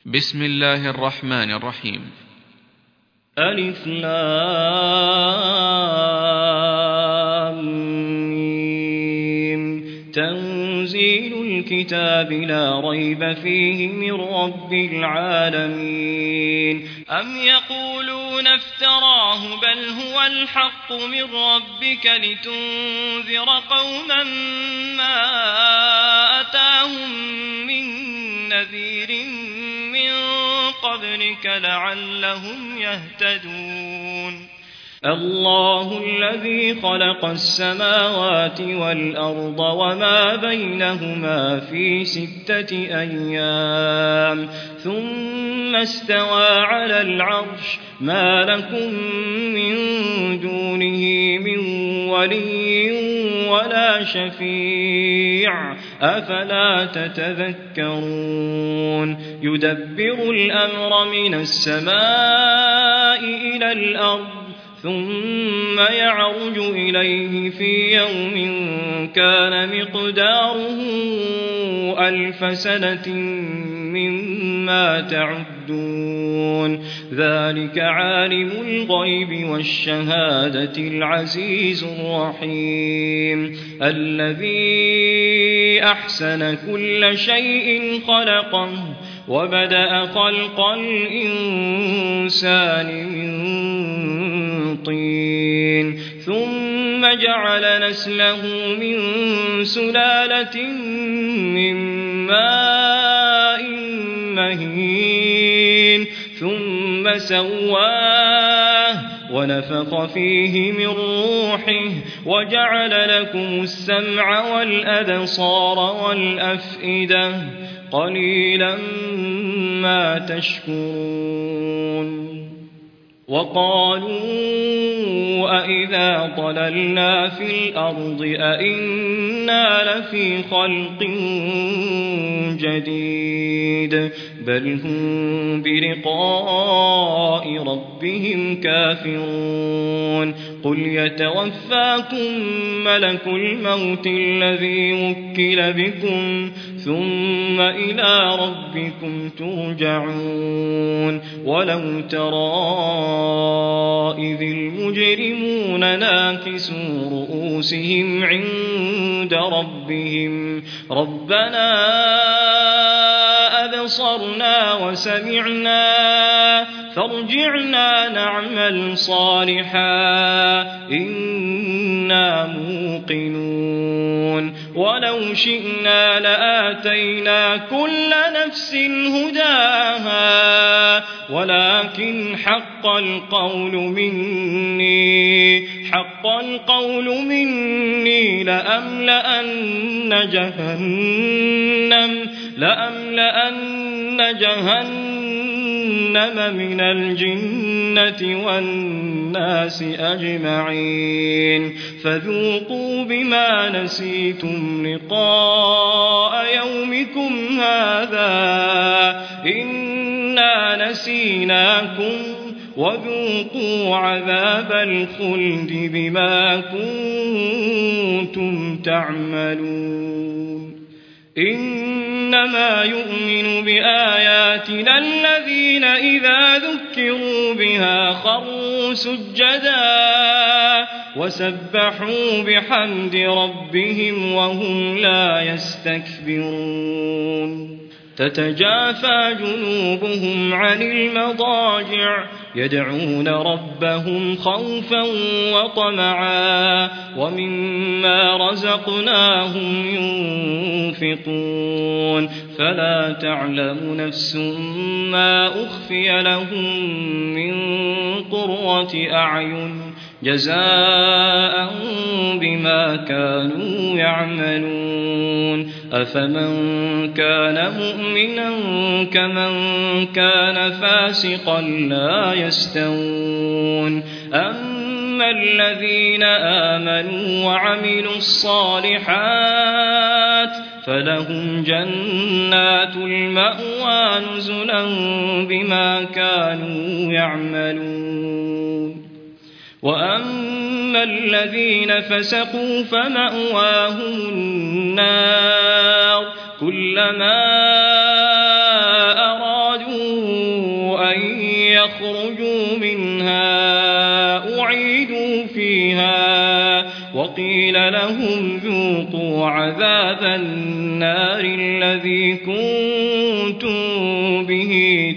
بسم الله الرحمن الرحيم. ألف لام ميم. تنزيل الكتاب لا ريب فيه من رب العالمين. أم يقولون افتراه بل هو الحق من ربك لتنذر قوما ما أتاهم من نذير من قبلك لعلهم يهتدون. الله الذي خلق السماوات والأرض وما بينهما في 6 أيام ثم استوى على العرش ما لكم من دونه من ولي ولا شفيع أفلا تتذكرون. يدبر الأمر من السماء إلى الأرض ثم يعرج إليه في يوم كان مقداره 1000 سنة مما تعدون. ذلك عالم الغيب والشهادة العزيز الرحيم الذي أحسن كل شيء خلقه وبدأ خلق الإنسان من طين ثم جعل نسله من سلالة من ماء مهين ثم سواه ونفخ فيه من روحه وجعل لكم السمع والأبصار والأفئدة قليلا ما تشكرون. وقالوا أئذا ضللنا في الأرض أئنا لفي خلق جديد بل هم بلقاء ربهم كافرون. قل يتوفاكم ملك الموت الذي وكل بكم ثم إلى ربكم ترجعون. ولو ترى إذ المجرمون ناكسوا رؤوسهم عند ربهم ربنا أبصرنا وسمعنا فارجعنا نعمل صالحا إنا موقنون. ولو شئنا لآتينا كل نفس هداها ولكن حق القول مني لأملأن جهنم من الجنة والناس أجمعين. فذوقوا بما نسيتم لقاء يومكم هذا إنا نسيناكم وذوقوا عذاب الخلد بما كنتم تعملون. إنما يؤمن بآياتنا الذين إذا ذكروا بها خروا سجدا وسبحوا بحمد ربهم وهم لا يستكبرون. تتجافى جنوبهم عن المضاجع يدعون ربهم خوفا وطمعا ومما رزقناهم ينفقون. فلا تعلم نفس ما أخفي لهم من قرة أعين جزاء بما كانوا يعملون. أفمن كان مؤمنا كمن كان فاسقا لا يستوون. أما الذين آمنوا وعملوا الصالحات فلهم جنات المأوى نزلا بما كانوا يعملون. وأما الذين فسقوا فمأواهم النار كلما أرادوا وقيل لهم ذوقوا عذاب النار الذي كنتم به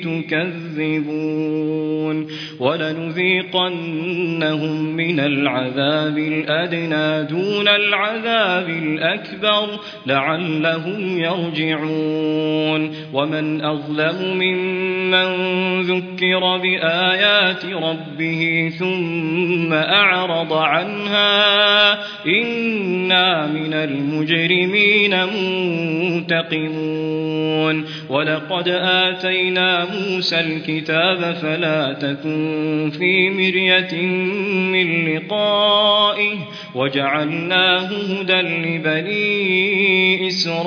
تكذبون ولنذيقنهم من العذاب الأدنى دون العذاب الأكبر لعلهم يرجعون ومن أظلم ممن ذكر بآيات ربه ثم أعرض عنها إنا من المجرمين منتقمون ولقد آتينا موسى الكتاب فلا تكن في مرية من لقائه وجعلناه هدى لبني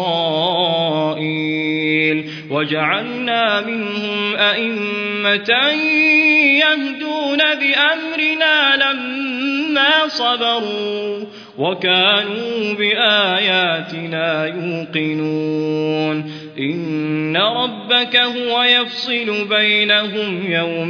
إسرائيل وجعلنا منهم أئمة يهدون بأمرنا لما صبروا وكانوا بآياتنا يوقنون إن ربك هو يفصل بينهم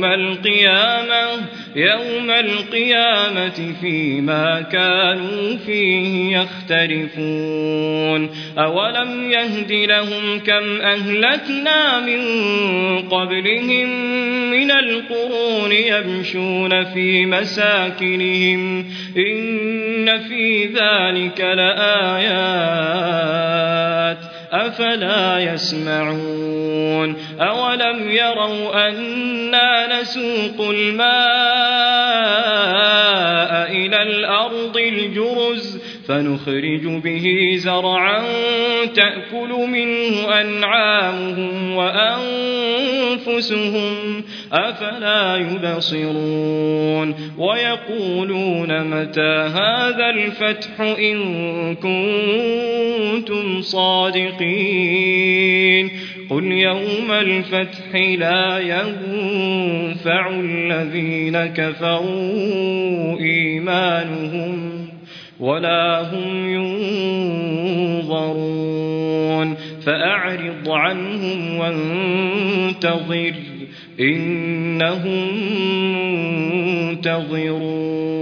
يوم القيامة فيما كانوا فيه يختلفون أولم يهد لهم كم أهلكنا من قبلهم من القرون يمشون في مساكنهم إن في ذلك لآيات أفلا يسمعون أولم يروا أنا نسوق الماء إلى الأرض الجرز فنخرج به زرعا تأكل منه أنعامهم وأنفسهم أفلا يبصرون ويقولون متى هذا الفتح إن كنتم صادقين قل يوم الفتح لا ينفع الذين كفروا إيمانهم ولا هم ينظرون فأعرض عنهم وانتظر إنهم منتظرون